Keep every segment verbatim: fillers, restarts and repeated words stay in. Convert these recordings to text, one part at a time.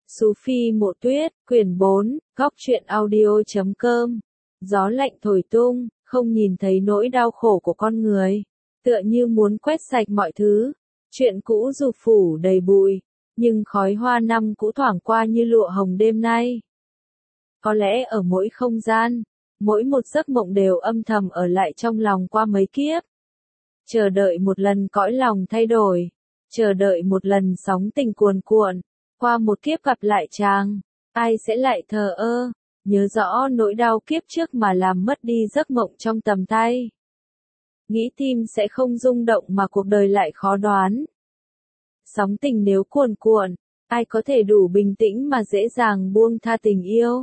Xú Phi Mộ Tuyết, quyển bốn, góc truyện audio chấm com. Gió lạnh thổi tung, không nhìn thấy nỗi đau khổ của con người. Tựa như muốn quét sạch mọi thứ. Chuyện cũ dù phủ đầy bụi, nhưng khói hoa năm cũ thoảng qua như lụa hồng đêm nay. Có lẽ ở mỗi không gian, mỗi một giấc mộng đều âm thầm ở lại trong lòng qua mấy kiếp. Chờ đợi một lần cõi lòng thay đổi, chờ đợi một lần sóng tình cuồn cuộn, qua một kiếp gặp lại chàng, ai sẽ lại thờ ơ, nhớ rõ nỗi đau kiếp trước mà làm mất đi giấc mộng trong tầm tay. Nghĩ tim sẽ không rung động mà cuộc đời lại khó đoán. Sóng tình nếu cuồn cuộn, ai có thể đủ bình tĩnh mà dễ dàng buông tha tình yêu.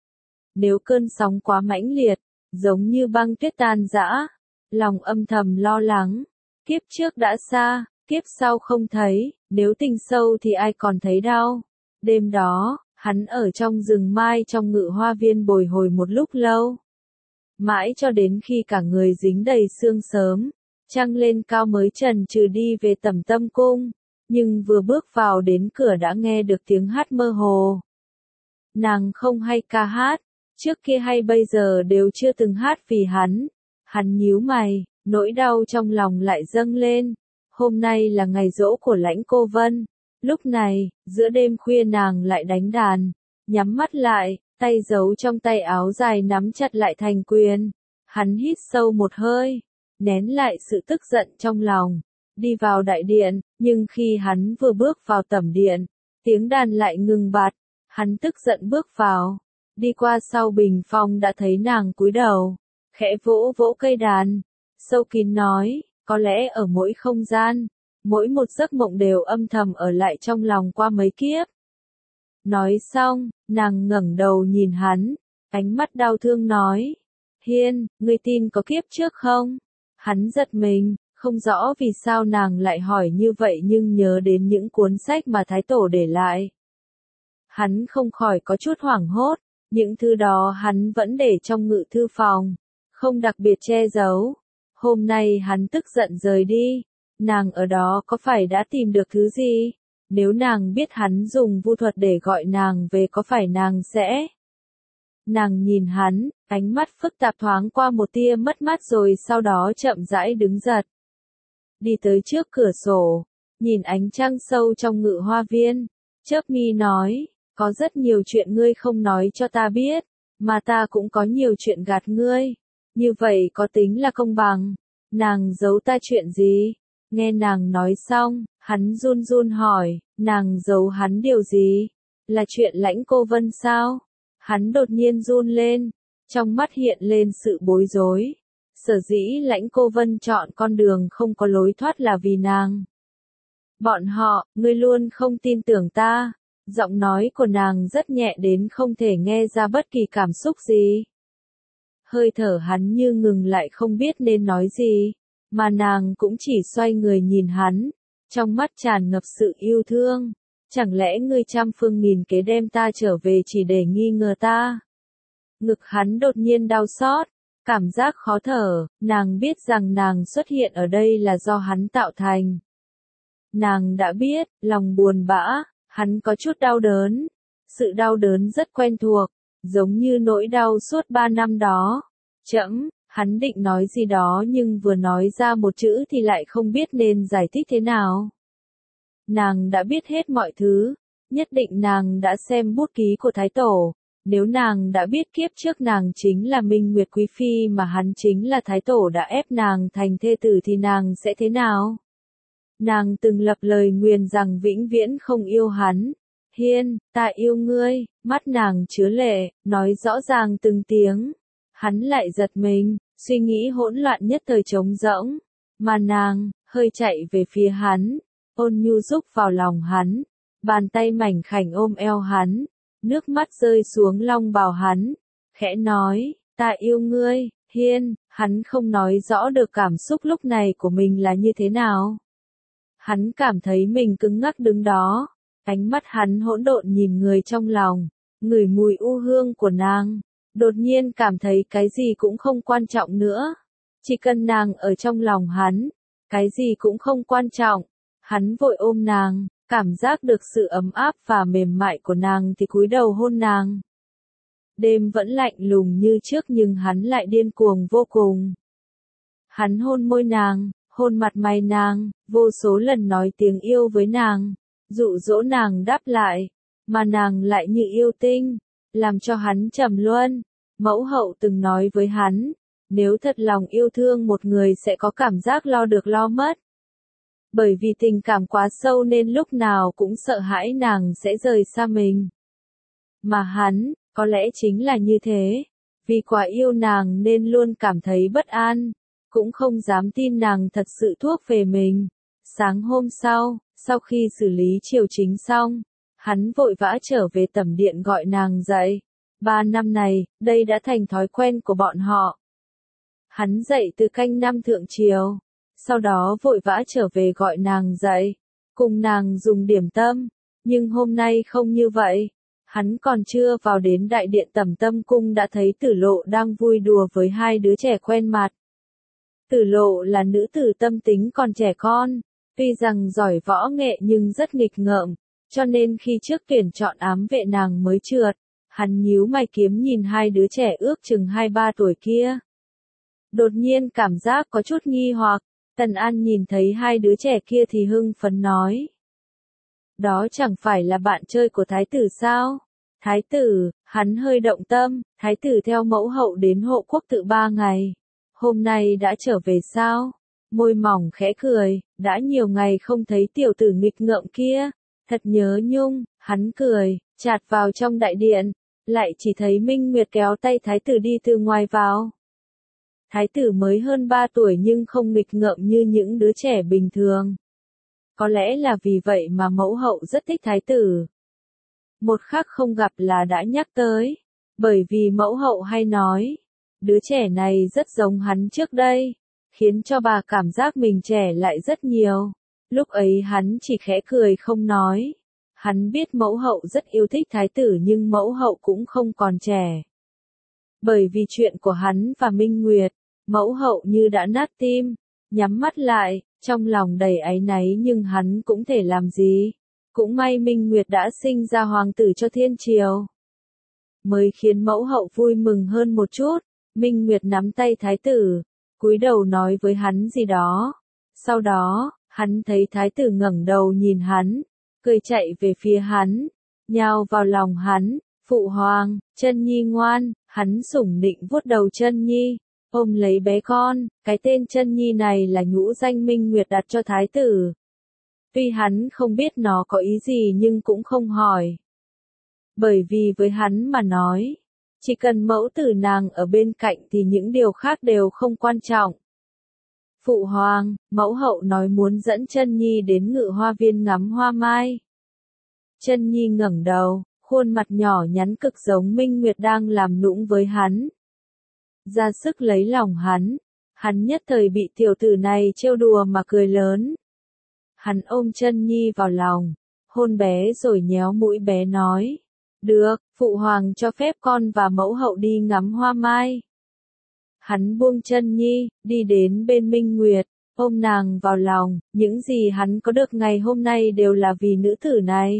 Nếu cơn sóng quá mãnh liệt, giống như băng tuyết tan rã, lòng âm thầm lo lắng, kiếp trước đã xa, kiếp sau không thấy, nếu tình sâu thì ai còn thấy đau. Đêm đó, hắn ở trong rừng mai trong ngự hoa viên bồi hồi một lúc lâu. Mãi cho đến khi cả người dính đầy sương sớm, trăng lên cao mới chần chừ đi về Tẩm Tâm Cung, nhưng vừa bước vào đến cửa đã nghe được tiếng hát mơ hồ. Nàng không hay ca hát, trước kia hay bây giờ đều chưa từng hát vì hắn. Hắn nhíu mày, nỗi đau trong lòng lại dâng lên. Hôm nay là ngày giỗ của Lãnh Cô Vân. Lúc này, giữa đêm khuya nàng lại đánh đàn, nhắm mắt lại, tay giấu trong tay áo dài nắm chặt lại thành quyền. Hắn hít sâu một hơi, nén lại sự tức giận trong lòng, đi vào đại điện, nhưng khi hắn vừa bước vào tẩm điện, tiếng đàn lại ngừng bặt. Hắn tức giận bước vào, đi qua sau bình phong đã thấy nàng cúi đầu, khẽ vỗ vỗ cây đàn, sâu kín nói, có lẽ ở mỗi không gian, mỗi một giấc mộng đều âm thầm ở lại trong lòng qua mấy kiếp. Nói xong, nàng ngẩng đầu nhìn hắn, ánh mắt đau thương nói, Hiên, ngươi tin có kiếp trước không? Hắn giật mình, không rõ vì sao nàng lại hỏi như vậy nhưng nhớ đến những cuốn sách mà Thái Tổ để lại. Hắn không khỏi có chút hoảng hốt, những thứ đó hắn vẫn để trong ngự thư phòng, không đặc biệt che giấu. Hôm nay hắn tức giận rời đi, nàng ở đó có phải đã tìm được thứ gì? Nếu nàng biết hắn dùng vu thuật để gọi nàng về có phải nàng sẽ... Nàng nhìn hắn, ánh mắt phức tạp thoáng qua một tia mất mát rồi sau đó chậm rãi đứng giật. Đi tới trước cửa sổ, nhìn ánh trăng sâu trong ngự hoa viên, chớp mi nói, có rất nhiều chuyện ngươi không nói cho ta biết, mà ta cũng có nhiều chuyện gạt ngươi. Như vậy có tính là công bằng? Nàng giấu ta chuyện gì? Nghe nàng nói xong, hắn run run hỏi, nàng giấu hắn điều gì? Là chuyện Lãnh Cô Vân sao? Hắn đột nhiên run lên, trong mắt hiện lên sự bối rối. Sở dĩ Lãnh Cô Vân chọn con đường không có lối thoát là vì nàng. Bọn họ, ngươi luôn không tin tưởng ta. Giọng nói của nàng rất nhẹ đến không thể nghe ra bất kỳ cảm xúc gì. Hơi thở hắn như ngừng lại không biết nên nói gì, mà nàng cũng chỉ xoay người nhìn hắn, trong mắt tràn ngập sự yêu thương. Chẳng lẽ ngươi trăm phương nghìn kế đem ta trở về chỉ để nghi ngờ ta? Ngực hắn đột nhiên đau xót, cảm giác khó thở, nàng biết rằng nàng xuất hiện ở đây là do hắn tạo thành. Nàng đã biết, lòng buồn bã, hắn có chút đau đớn. Sự đau đớn rất quen thuộc, giống như nỗi đau suốt ba năm đó. Chậm, hắn định nói gì đó nhưng vừa nói ra một chữ thì lại không biết nên giải thích thế nào. Nàng đã biết hết mọi thứ, nhất định nàng đã xem bút ký của Thái Tổ. Nếu nàng đã biết kiếp trước nàng chính là Minh Nguyệt Quý Phi mà hắn chính là Thái Tổ đã ép nàng thành thê tử thì nàng sẽ thế nào? Nàng từng lập lời nguyền rằng vĩnh viễn không yêu hắn. Hiên, ta yêu ngươi, mắt nàng chứa lệ, nói rõ ràng từng tiếng. Hắn lại giật mình, suy nghĩ hỗn loạn nhất thời trống rỗng. Mà nàng, hơi chạy về phía hắn, ôn nhu rúc vào lòng hắn, bàn tay mảnh khảnh ôm eo hắn, nước mắt rơi xuống long bào hắn, khẽ nói, ta yêu ngươi, Hiên. Hắn không nói rõ được cảm xúc lúc này của mình là như thế nào. Hắn cảm thấy mình cứng ngắc đứng đó, ánh mắt hắn hỗn độn nhìn người trong lòng, ngửi mùi u hương của nàng, đột nhiên cảm thấy cái gì cũng không quan trọng nữa. Chỉ cần nàng ở trong lòng hắn, cái gì cũng không quan trọng. Hắn vội ôm nàng, cảm giác được sự ấm áp và mềm mại của nàng thì cúi đầu hôn nàng. Đêm vẫn lạnh lùng như trước nhưng hắn lại điên cuồng vô cùng. Hắn hôn môi nàng, hôn mặt mày nàng, vô số lần nói tiếng yêu với nàng, dụ dỗ nàng đáp lại, mà nàng lại như yêu tinh, làm cho hắn trầm luân. Mẫu hậu từng nói với hắn, nếu thật lòng yêu thương một người sẽ có cảm giác lo được lo mất. Bởi vì tình cảm quá sâu nên lúc nào cũng sợ hãi nàng sẽ rời xa mình. Mà hắn, có lẽ chính là như thế, vì quá yêu nàng nên luôn cảm thấy bất an, cũng không dám tin nàng thật sự thuộc về mình. Sáng hôm sau, sau khi xử lý triều chính xong, hắn vội vã trở về tẩm điện gọi nàng dậy. Ba năm này, đây đã thành thói quen của bọn họ. Hắn dậy từ canh năm thượng triều, sau đó vội vã trở về gọi nàng dậy, cùng nàng dùng điểm tâm, nhưng hôm nay không như vậy. Hắn còn chưa vào đến đại điện Tẩm Tâm cung đã thấy Tử Lộ đang vui đùa với hai đứa trẻ quen mặt. Tử Lộ là nữ tử tâm tính còn trẻ con, tuy rằng giỏi võ nghệ nhưng rất nghịch ngợm, cho nên khi trước tuyển chọn ám vệ nàng mới trượt. Hắn nhíu mày kiếm nhìn hai đứa trẻ ước chừng hai ba tuổi kia. Đột nhiên cảm giác có chút nghi hoặc, Tần An nhìn thấy hai đứa trẻ kia thì hưng phấn nói. Đó chẳng phải là bạn chơi của thái tử sao? Thái tử, hắn hơi động tâm, thái tử theo mẫu hậu đến hộ quốc tự ba ngày. Hôm nay đã trở về sao? Môi mỏng khẽ cười, đã nhiều ngày không thấy tiểu tử nghịch ngợm kia. Thật nhớ nhung, hắn cười, chạt vào trong đại điện, lại chỉ thấy Minh Nguyệt kéo tay thái tử đi từ ngoài vào. Thái tử mới hơn ba tuổi nhưng không nghịch ngợm như những đứa trẻ bình thường. Có lẽ là vì vậy mà mẫu hậu rất thích thái tử. Một khắc không gặp là đã nhắc tới, bởi vì mẫu hậu hay nói, đứa trẻ này rất giống hắn trước đây, khiến cho bà cảm giác mình trẻ lại rất nhiều. Lúc ấy hắn chỉ khẽ cười không nói. Hắn biết mẫu hậu rất yêu thích thái tử nhưng mẫu hậu cũng không còn trẻ. Bởi vì chuyện của hắn và Minh Nguyệt, mẫu hậu như đã nát tim, nhắm mắt lại, trong lòng đầy áy náy nhưng hắn cũng thể làm gì. Cũng may Minh Nguyệt đã sinh ra hoàng tử cho thiên triều. Mới khiến mẫu hậu vui mừng hơn một chút, Minh Nguyệt nắm tay thái tử, cúi đầu nói với hắn gì đó. Sau đó, hắn thấy thái tử ngẩng đầu nhìn hắn, cười chạy về phía hắn, nhào vào lòng hắn, phụ hoàng, Chân Nhi ngoan, hắn sủng nịnh vuốt đầu Chân Nhi, ôm lấy bé con, cái tên Chân Nhi này là nhũ danh Minh Nguyệt đặt cho thái tử. Tuy hắn không biết nó có ý gì nhưng cũng không hỏi. Bởi vì với hắn mà nói, chỉ cần mẫu tử nàng ở bên cạnh thì những điều khác đều không quan trọng. Phụ hoàng, mẫu hậu nói muốn dẫn Chân Nhi đến Ngự Hoa Viên ngắm hoa mai. Chân Nhi ngẩng đầu, khuôn mặt nhỏ nhắn cực giống Minh Nguyệt đang làm nũng với hắn. Ra sức lấy lòng hắn, hắn nhất thời bị tiểu tử này trêu đùa mà cười lớn. Hắn ôm Chân Nhi vào lòng, hôn bé rồi nhéo mũi bé nói. Được, phụ hoàng cho phép con và mẫu hậu đi ngắm hoa mai. Hắn buông Chân Nhi, đi đến bên Minh Nguyệt, ôm nàng vào lòng, những gì hắn có được ngày hôm nay đều là vì nữ tử này.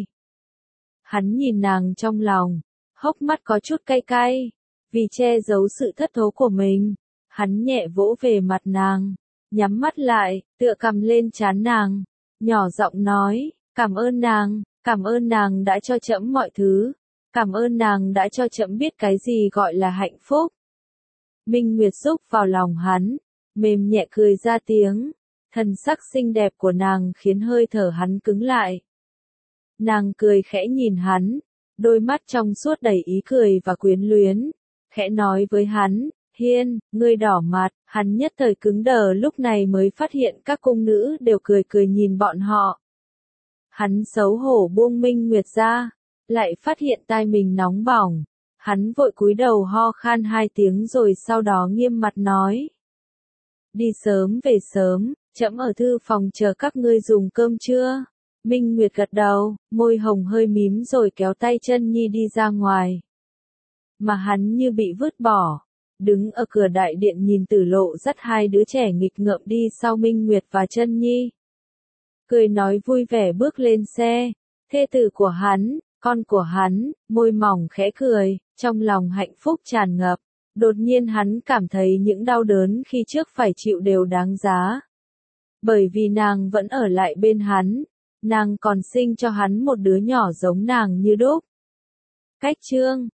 Hắn nhìn nàng trong lòng, hốc mắt có chút cay cay, vì che giấu sự thất thố của mình. Hắn nhẹ vỗ về mặt nàng, nhắm mắt lại, tựa cằm lên trán nàng, nhỏ giọng nói, cảm ơn nàng, cảm ơn nàng đã cho trẫm mọi thứ, cảm ơn nàng đã cho trẫm biết cái gì gọi là hạnh phúc. Minh Nguyệt xúc vào lòng hắn, mềm nhẹ cười ra tiếng, thần sắc xinh đẹp của nàng khiến hơi thở hắn cứng lại. Nàng cười khẽ nhìn hắn, đôi mắt trong suốt đầy ý cười và quyến luyến, khẽ nói với hắn, Hiên, ngươi đỏ mặt, hắn nhất thời cứng đờ lúc này mới phát hiện các cung nữ đều cười cười nhìn bọn họ. Hắn xấu hổ buông Minh Nguyệt ra, lại phát hiện tai mình nóng bỏng, hắn vội cúi đầu ho khan hai tiếng rồi sau đó nghiêm mặt nói. Đi sớm về sớm, trẫm ở thư phòng chờ các ngươi dùng cơm trưa. Minh Nguyệt gật đầu, môi hồng hơi mím rồi kéo tay Chân Nhi đi ra ngoài. Mà hắn như bị vứt bỏ, đứng ở cửa đại điện nhìn Tử Lộ dắt hai đứa trẻ nghịch ngợm đi sau Minh Nguyệt và Chân Nhi. cười nói vui vẻ bước lên xe. Thê tử của hắn, con của hắn, môi mỏng khẽ cười, trong lòng hạnh phúc tràn ngập. Đột nhiên hắn cảm thấy những đau đớn khi trước phải chịu đều đáng giá. Bởi vì nàng vẫn ở lại bên hắn, nàng còn sinh cho hắn một đứa nhỏ giống nàng như đúc. Cách chương